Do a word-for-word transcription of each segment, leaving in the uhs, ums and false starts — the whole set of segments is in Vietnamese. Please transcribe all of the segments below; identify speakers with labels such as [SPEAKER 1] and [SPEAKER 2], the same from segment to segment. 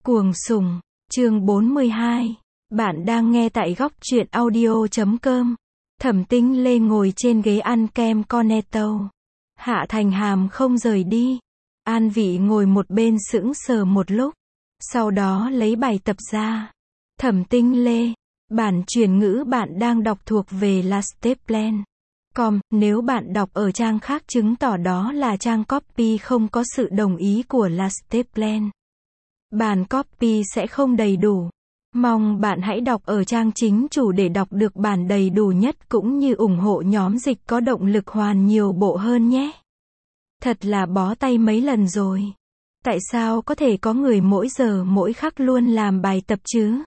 [SPEAKER 1] Cuồng sủng, chương bốn mươi hai. Bạn đang nghe tại góc truyện audio chấm com. Thẩm Tinh Lê ngồi trên ghế ăn kem cornetto. Hạ Thành Hàm không rời đi. An Vị ngồi một bên sững sờ một lúc. Sau đó lấy bài tập ra. Thẩm Tinh Lê, bản truyền ngữ bạn đang đọc thuộc về lasteplan chấm com. Nếu bạn đọc ở trang khác chứng tỏ đó là trang copy không có sự đồng ý của lasteplan. Bản copy sẽ không đầy đủ. Mong bạn hãy đọc ở trang chính chủ để đọc được bản đầy đủ nhất cũng như ủng hộ nhóm dịch có động lực hoàn nhiều bộ hơn nhé. Thật là bó tay mấy lần rồi. Tại sao có thể có người mỗi giờ mỗi khắc luôn làm bài tập chứ?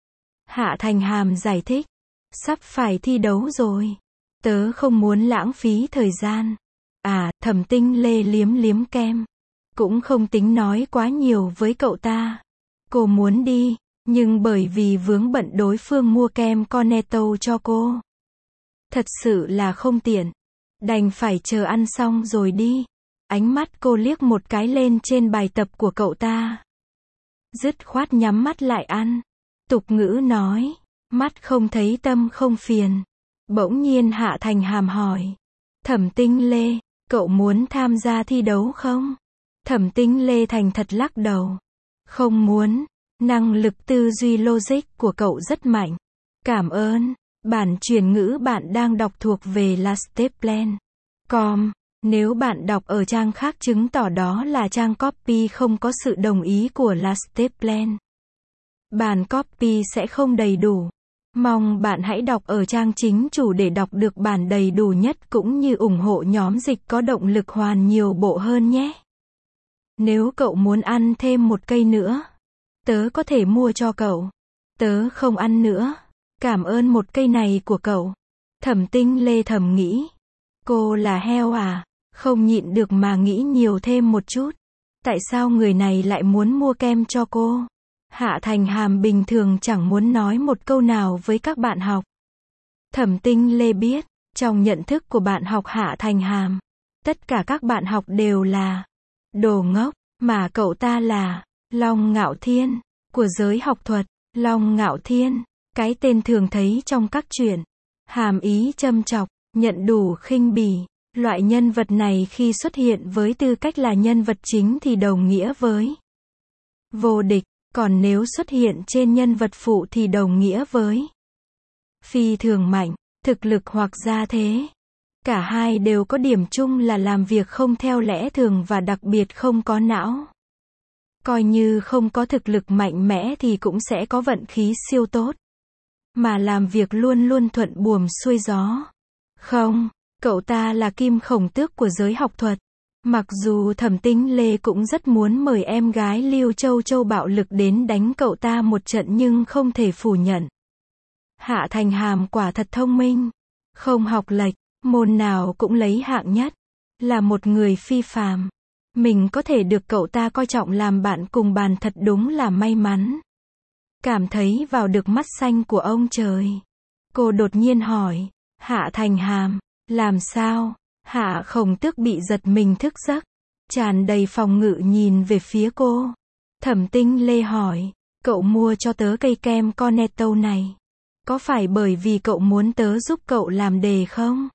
[SPEAKER 1] Hạ Thành Hàm giải thích. Sắp phải thi đấu rồi. Tớ không muốn lãng phí thời gian. À, Thẩm Tinh Lê liếm liếm kem. Cũng không tính nói quá nhiều với cậu ta. Cô muốn đi, nhưng bởi vì vướng bận đối phương mua kem cornetto cho cô. Thật sự là không tiện. Đành phải chờ ăn xong rồi đi. Ánh mắt cô liếc một cái lên trên bài tập của cậu ta. Dứt khoát nhắm mắt lại ăn. Tục ngữ nói, mắt không thấy tâm không phiền. Bỗng nhiên Hạ Thành Hàm hỏi. Thẩm Tinh Lê, cậu muốn tham gia thi đấu không? Thẩm Tinh Lê thành thật lắc đầu. Không muốn, năng lực tư duy logic của cậu rất mạnh. Cảm ơn, bản truyền ngữ bạn đang đọc thuộc về lasteplan chấm com. Nếu bạn đọc ở trang khác chứng tỏ đó là trang copy không có sự đồng ý của lasteplan. Bản copy sẽ không đầy đủ. Mong bạn hãy đọc ở trang chính chủ để đọc được bản đầy đủ nhất cũng như ủng hộ nhóm dịch có động lực hoàn nhiều bộ hơn nhé. Nếu cậu muốn ăn thêm một cây nữa, tớ có thể mua cho cậu. Tớ không ăn nữa. Cảm ơn một cây này của cậu. Thẩm Tinh Lê thầm nghĩ. Cô là heo à? Không nhịn được mà nghĩ nhiều thêm một chút. Tại sao người này lại muốn mua kem cho cô? Hạ Thành Hàm bình thường chẳng muốn nói một câu nào với các bạn học. Thẩm Tinh Lê biết, trong nhận thức của bạn học Hạ Thành Hàm, tất cả các bạn học đều là đồ ngốc, mà cậu ta là Long Ngạo Thiên của giới học thuật. Long Ngạo Thiên, cái tên thường thấy trong các truyện, hàm ý châm chọc, nhận đủ khinh bỉ. Loại nhân vật này khi xuất hiện với tư cách là nhân vật chính thì đồng nghĩa với vô địch, còn nếu xuất hiện trên nhân vật phụ thì đồng nghĩa với phi thường mạnh, thực lực hoặc gia thế. Cả hai đều có điểm chung là làm việc không theo lẽ thường và đặc biệt không có não. Coi như không có thực lực mạnh mẽ thì cũng sẽ có vận khí siêu tốt. Mà làm việc luôn luôn thuận buồm xuôi gió. Không, cậu ta là kim khổng tước của giới học thuật. Mặc dù Thẩm Tinh Lê cũng rất muốn mời em gái Lưu Châu Châu bạo lực đến đánh cậu ta một trận nhưng không thể phủ nhận. Hạ Thành Hàm quả thật thông minh. Không học lệch, môn nào cũng lấy hạng nhất. Là một người phi phàm. Mình có thể được cậu ta coi trọng làm bạn cùng bàn thật đúng là may mắn. Cảm thấy vào được mắt xanh của ông trời. Cô đột nhiên hỏi. Hạ Thành Hàm, làm sao? Hạ Khổng Tước bị giật mình thức giấc. Tràn đầy phòng ngự nhìn về phía cô. Thẩm Tinh Lê hỏi. Cậu mua cho tớ cây kem cornetto này. Có phải bởi vì cậu muốn tớ giúp cậu làm đề không?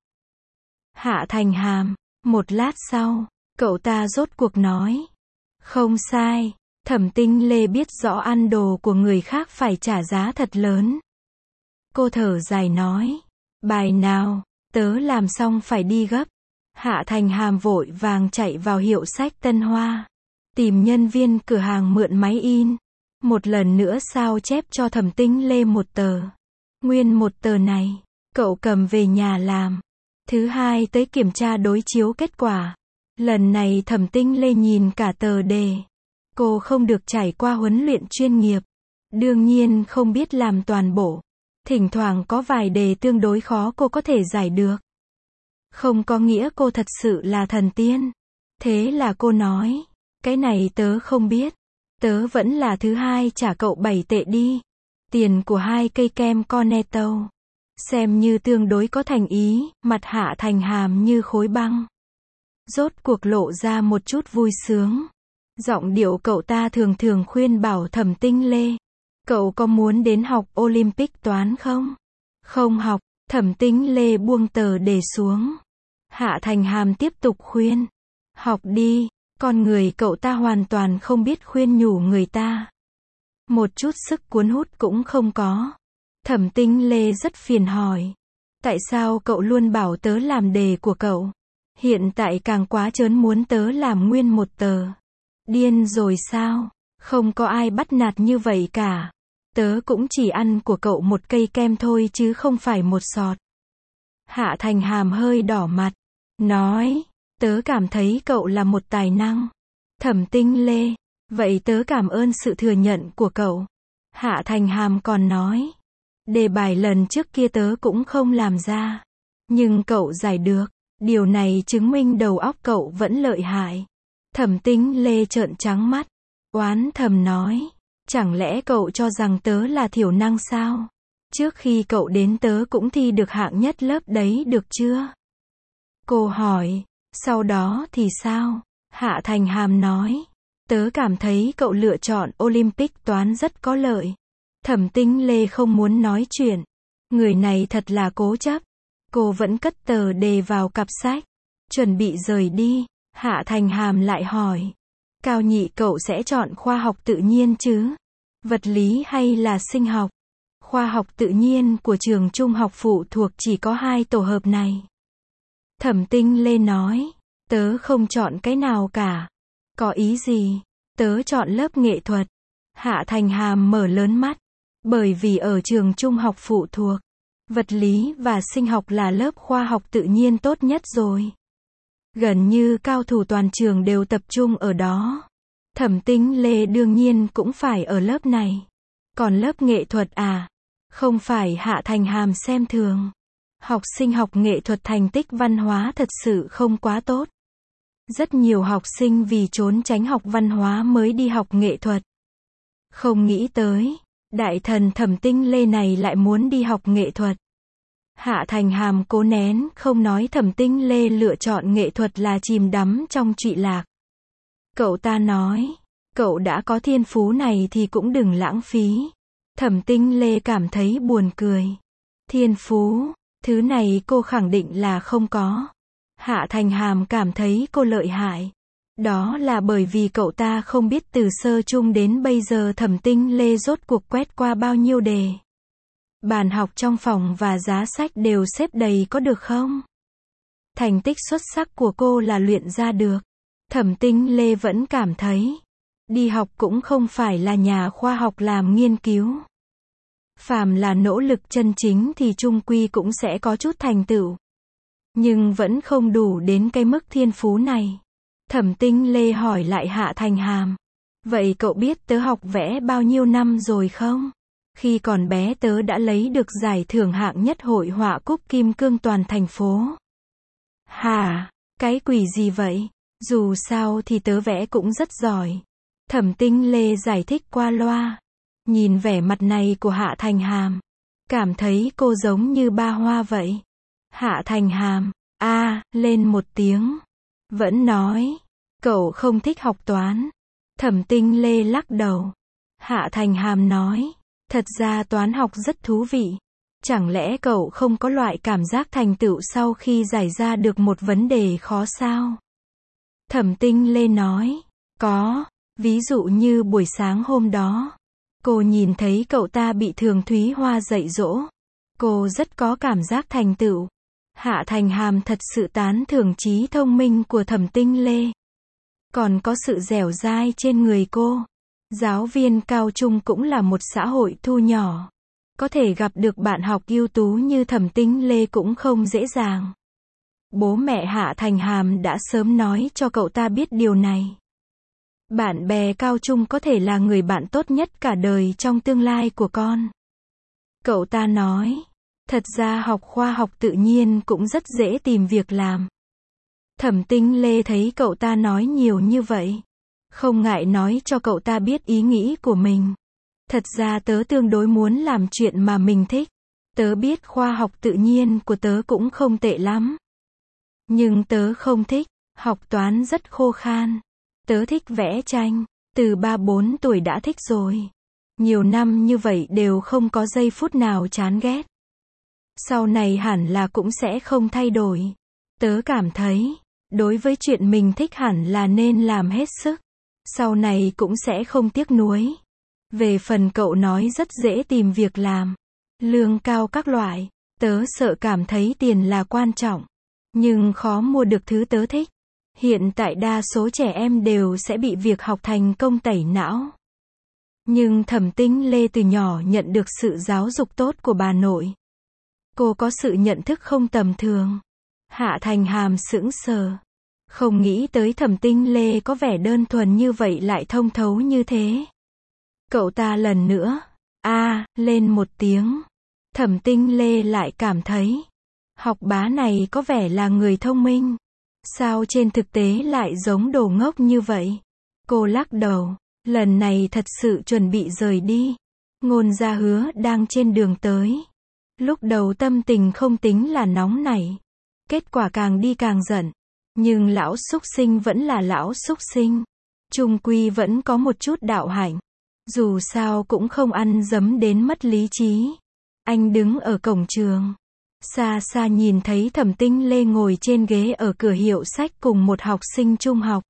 [SPEAKER 1] Hạ Thành Hàm. Một lát sau, cậu ta rốt cuộc nói. Không sai. Thẩm Tinh Lê biết rõ ăn đồ của người khác phải trả giá thật lớn. Cô thở dài nói. Bài nào, tớ làm xong phải đi gấp. Hạ Thành Hàm vội vàng chạy vào hiệu sách Tân Hoa. Tìm nhân viên cửa hàng mượn máy in. Một lần nữa sao chép cho Thẩm Tinh Lê một tờ. Nguyên một tờ này, cậu cầm về nhà làm. Thứ hai tới kiểm tra đối chiếu kết quả. Lần này Thẩm Tinh Lê nhìn cả tờ đề. Cô không được trải qua huấn luyện chuyên nghiệp. Đương nhiên không biết làm toàn bộ. Thỉnh thoảng có vài đề tương đối khó cô có thể giải được. Không có nghĩa cô thật sự là thần tiên. Thế là cô nói. Cái này tớ không biết. Tớ vẫn là thứ hai trả cậu bảy tệ đi. Tiền của hai cây kem cornetto. Xem như tương đối có thành ý. Mặt Hạ Thành Hàm như khối băng. Rốt cuộc lộ ra một chút vui sướng. Giọng điệu cậu ta thường thường khuyên bảo Thẩm Tinh Lê. Cậu có muốn đến học Olympic toán không? Không học, Thẩm Tinh Lê buông tờ đề xuống. Hạ Thành Hàm tiếp tục khuyên. Học đi, con người cậu ta hoàn toàn không biết khuyên nhủ người ta. Một chút sức cuốn hút cũng không có. Thẩm Tinh Lê rất phiền hỏi. Tại sao cậu luôn bảo tớ làm đề của cậu? Hiện tại càng quá trớn muốn tớ làm nguyên một tờ. Điên rồi sao? Không có ai bắt nạt như vậy cả. Tớ cũng chỉ ăn của cậu một cây kem thôi chứ không phải một sọt. Hạ Thành Hàm hơi đỏ mặt. Nói, tớ cảm thấy cậu là một tài năng. Thẩm Tinh Lê, vậy tớ cảm ơn sự thừa nhận của cậu. Hạ Thành Hàm còn nói, đề bài lần trước kia tớ cũng không làm ra. Nhưng cậu giải được, điều này chứng minh đầu óc cậu vẫn lợi hại. Thẩm Tinh Lê trợn trắng mắt, oán thầm nói, chẳng lẽ cậu cho rằng tớ là thiểu năng sao? Trước khi cậu đến tớ cũng thi được hạng nhất lớp đấy được chưa? Cô hỏi, sau đó thì sao? Hạ Thành Hàm nói, tớ cảm thấy cậu lựa chọn Olympic toán rất có lợi. Thẩm Tinh Lê không muốn nói chuyện. Người này thật là cố chấp. Cô vẫn cất tờ đề vào cặp sách. Chuẩn bị rời đi. Hạ Thành Hàm lại hỏi. Cao nhị cậu sẽ chọn khoa học tự nhiên chứ? Vật lý hay là sinh học? Khoa học tự nhiên của trường trung học phụ thuộc chỉ có hai tổ hợp này. Thẩm Tinh Lê nói. Tớ không chọn cái nào cả. Có ý gì? Tớ chọn lớp nghệ thuật. Hạ Thành Hàm mở lớn mắt. Bởi vì ở trường trung học phụ thuộc, vật lý và sinh học là lớp khoa học tự nhiên tốt nhất rồi. Gần như cao thủ toàn trường đều tập trung ở đó. Thẩm Tinh Lê đương nhiên cũng phải ở lớp này. Còn lớp nghệ thuật à? Không phải. Hạ Thành Hàm xem thường. Học sinh học nghệ thuật thành tích văn hóa thật sự không quá tốt. Rất nhiều học sinh vì trốn tránh học văn hóa mới đi học nghệ thuật. Không nghĩ tới, đại thần Thẩm Tinh Lê này lại muốn đi học nghệ thuật. Hạ Thành Hàm cố nén không nói Thẩm Tinh Lê lựa chọn nghệ thuật là chìm đắm trong trụy lạc. Cậu ta nói, cậu đã có thiên phú này thì cũng đừng lãng phí. Thẩm Tinh Lê cảm thấy buồn cười. Thiên phú, thứ này cô khẳng định là không có. Hạ Thành Hàm cảm thấy cô lợi hại. Đó là bởi vì cậu ta không biết từ sơ chung đến bây giờ Thẩm Tinh Lê rốt cuộc quét qua bao nhiêu đề. Bàn học trong phòng và giá sách đều xếp đầy có được không? Thành tích xuất sắc của cô là luyện ra được. Thẩm Tinh Lê vẫn cảm thấy, đi học cũng không phải là nhà khoa học làm nghiên cứu. Phàm là nỗ lực chân chính thì chung quy cũng sẽ có chút thành tựu. Nhưng vẫn không đủ đến cái mức thiên phú này. Thẩm Tinh Lê hỏi lại Hạ Thành Hàm. Vậy cậu biết tớ học vẽ bao nhiêu năm rồi không? Khi còn bé tớ đã lấy được giải thưởng hạng nhất hội họa cúp kim cương toàn thành phố. Hả? Cái quỷ gì vậy? Dù sao thì tớ vẽ cũng rất giỏi. Thẩm Tinh Lê giải thích qua loa. Nhìn vẻ mặt này của Hạ Thành Hàm, cảm thấy cô giống như ba hoa vậy. Hạ Thành Hàm, a, à, lên một tiếng. Vẫn nói, cậu không thích học toán. Thẩm Tinh Lê lắc đầu. Hạ Thành Hàm nói, thật ra toán học rất thú vị. Chẳng lẽ cậu không có loại cảm giác thành tựu sau khi giải ra được một vấn đề khó sao? Thẩm Tinh Lê nói, có, ví dụ như buổi sáng hôm đó. Cô nhìn thấy cậu ta bị Thường Thúy Hoa dạy dỗ. Cô rất có cảm giác thành tựu. Hạ Thành Hàm thật sự tán thưởng trí thông minh của Thẩm Tinh Lê. Còn có sự dẻo dai trên người cô. Giáo viên cao trung cũng là một xã hội thu nhỏ. Có thể gặp được bạn học ưu tú như Thẩm Tinh Lê cũng không dễ dàng. Bố mẹ Hạ Thành Hàm đã sớm nói cho cậu ta biết điều này. Bạn bè cao trung có thể là người bạn tốt nhất cả đời trong tương lai của con. Cậu ta nói, thật ra học khoa học tự nhiên cũng rất dễ tìm việc làm. Thẩm Tinh Lê thấy cậu ta nói nhiều như vậy, không ngại nói cho cậu ta biết ý nghĩ của mình. Thật ra tớ tương đối muốn làm chuyện mà mình thích. Tớ biết khoa học tự nhiên của tớ cũng không tệ lắm. Nhưng tớ không thích, học toán rất khô khan. Tớ thích vẽ tranh. Từ ba bốn tuổi đã thích rồi. Nhiều năm như vậy đều không có giây phút nào chán ghét. Sau này hẳn là cũng sẽ không thay đổi. Tớ cảm thấy, đối với chuyện mình thích hẳn là nên làm hết sức. Sau này cũng sẽ không tiếc nuối. Về phần cậu nói rất dễ tìm việc làm. Lương cao các loại. Tớ sợ cảm thấy tiền là quan trọng. Nhưng khó mua được thứ tớ thích. Hiện tại đa số trẻ em đều sẽ bị việc học thành công tẩy não. Nhưng Thẩm Tinh Lê từ nhỏ nhận được sự giáo dục tốt của bà nội. Cô có sự nhận thức không tầm thường. Hạ Thành Hàm sững sờ. Không nghĩ tới Thẩm Tinh Lê có vẻ đơn thuần như vậy lại thông thấu như thế. Cậu ta lần nữa, a à, lên một tiếng. Thẩm Tinh Lê lại cảm thấy, học bá này có vẻ là người thông minh. Sao trên thực tế lại giống đồ ngốc như vậy? Cô lắc đầu, lần này thật sự chuẩn bị rời đi. Ngôn Gia Hứa đang trên đường tới. Lúc đầu tâm tình không tính là nóng nảy. Kết quả càng đi càng giận. Nhưng lão súc sinh vẫn là lão súc sinh. Chung quy vẫn có một chút đạo hạnh. Dù sao cũng không ăn dấm đến mất lý trí. Anh đứng ở cổng trường. Xa xa nhìn thấy Thẩm Tinh Lê ngồi trên ghế ở cửa hiệu sách cùng một học sinh trung học.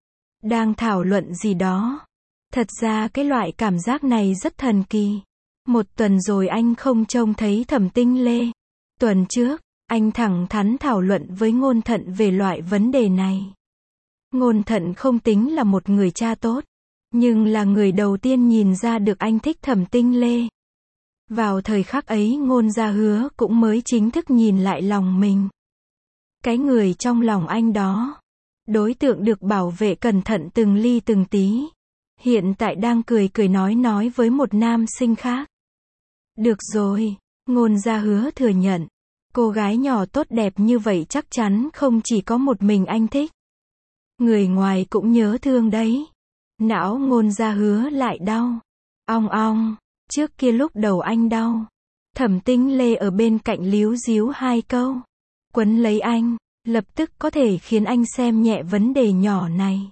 [SPEAKER 1] Đang thảo luận gì đó. Thật ra cái loại cảm giác này rất thần kỳ. Một tuần rồi anh không trông thấy Thẩm Tinh Lê. Tuần trước, anh thẳng thắn thảo luận với Ngôn Thận về loại vấn đề này. Ngôn Thận không tính là một người cha tốt. Nhưng là người đầu tiên nhìn ra được anh thích Thẩm Tinh Lê. Vào thời khắc ấy Ngôn Gia Hứa cũng mới chính thức nhìn lại lòng mình. Cái người trong lòng anh đó. Đối tượng được bảo vệ cẩn thận từng ly từng tí. Hiện tại đang cười cười nói nói với một nam sinh khác. Được rồi, Ngôn Gia Hứa thừa nhận. Cô gái nhỏ tốt đẹp như vậy chắc chắn không chỉ có một mình anh thích. Người ngoài cũng nhớ thương đấy. Não Ngôn Gia Hứa lại đau. Ong ong, trước kia lúc đầu anh đau. Thẩm Tinh Lê ở bên cạnh líu díu hai câu. Quấn lấy anh, lập tức có thể khiến anh xem nhẹ vấn đề nhỏ này.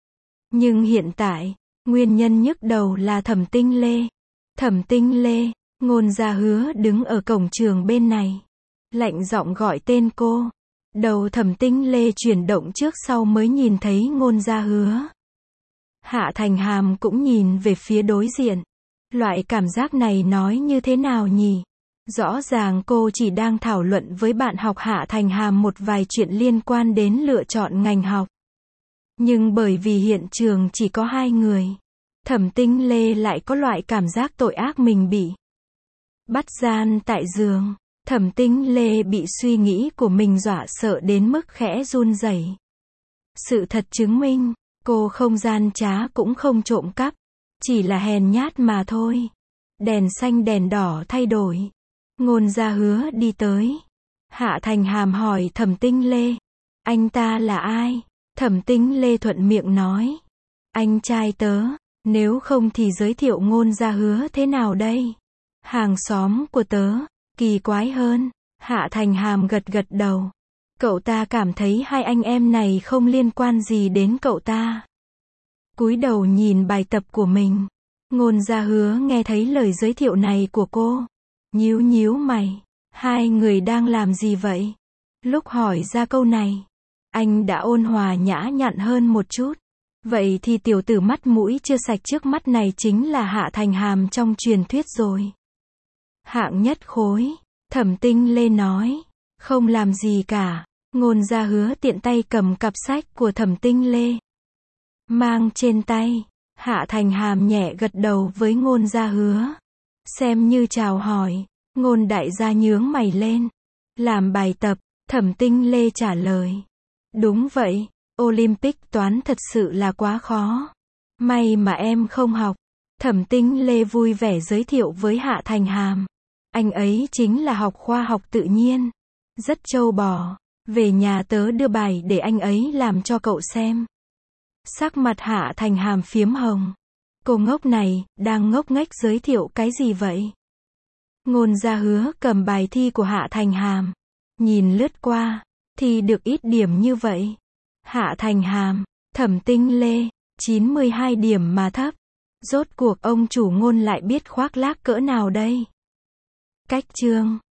[SPEAKER 1] Nhưng hiện tại, nguyên nhân nhức đầu là Thẩm Tinh Lê. Thẩm Tinh Lê, Ngôn Gia Hứa đứng ở cổng trường bên này. Lạnh giọng gọi tên cô. Đầu Thẩm Tinh Lê chuyển động trước sau mới nhìn thấy Ngôn Gia Hứa. Hạ Thành Hàm cũng nhìn về phía đối diện. Loại cảm giác này nói như thế nào nhỉ? Rõ ràng cô chỉ đang thảo luận với bạn học Hạ Thành Hàm một vài chuyện liên quan đến lựa chọn ngành học. Nhưng bởi vì hiện trường chỉ có hai người, Thẩm Tinh Lê lại có loại cảm giác tội ác mình bị bắt gian tại giường. Thẩm Tinh Lê bị suy nghĩ của mình dọa sợ đến mức khẽ run rẩy. Sự thật chứng minh, cô không gian trá cũng không trộm cắp, chỉ là hèn nhát mà thôi. Đèn xanh đèn đỏ thay đổi. Ngôn Gia Hứa đi tới. Hạ Thành Hàm hỏi Thẩm Tinh Lê. Anh ta là ai? Thẩm Tinh Lê thuận miệng nói. Anh trai tớ, nếu không thì giới thiệu Ngôn Gia Hứa thế nào đây? Hàng xóm của tớ, kỳ quái hơn. Hạ Thành Hàm gật gật đầu. Cậu ta cảm thấy hai anh em này không liên quan gì đến cậu ta. Cúi đầu nhìn bài tập của mình. Ngôn Gia Hứa nghe thấy lời giới thiệu này của cô. Nhíu nhíu mày. Hai người đang làm gì vậy? Lúc hỏi ra câu này, anh đã ôn hòa nhã nhặn hơn một chút. Vậy thì tiểu tử mắt mũi chưa sạch trước mắt này chính là Hạ Thành Hàm trong truyền thuyết rồi. Hạng nhất khối. Thẩm Tinh Lê nói. Không làm gì cả. Ngôn Gia Hứa tiện tay cầm cặp sách của Thẩm Tinh Lê. Mang trên tay. Hạ Thành Hàm nhẹ gật đầu với Ngôn Gia Hứa. Xem như chào hỏi. Ngôn đại gia nhướng mày lên. Làm bài tập. Thẩm Tinh Lê trả lời. Đúng vậy. Olympic toán thật sự là quá khó. May mà em không học. Thẩm Tinh Lê vui vẻ giới thiệu với Hạ Thành Hàm. Anh ấy chính là học khoa học tự nhiên. Rất trâu bò. Về nhà tớ đưa bài để anh ấy làm cho cậu xem. Sắc mặt Hạ Thành Hàm phiếm hồng. Cô ngốc này, đang ngốc nghếch giới thiệu cái gì vậy? Ngôn Gia Hứa cầm bài thi của Hạ Thành Hàm. Nhìn lướt qua, thi được ít điểm như vậy. Hạ Thành Hàm, Thẩm Tinh Lê, chín mươi hai điểm mà thấp. Rốt cuộc ông chủ ngôn lại biết khoác lác cỡ nào đây? Cách chương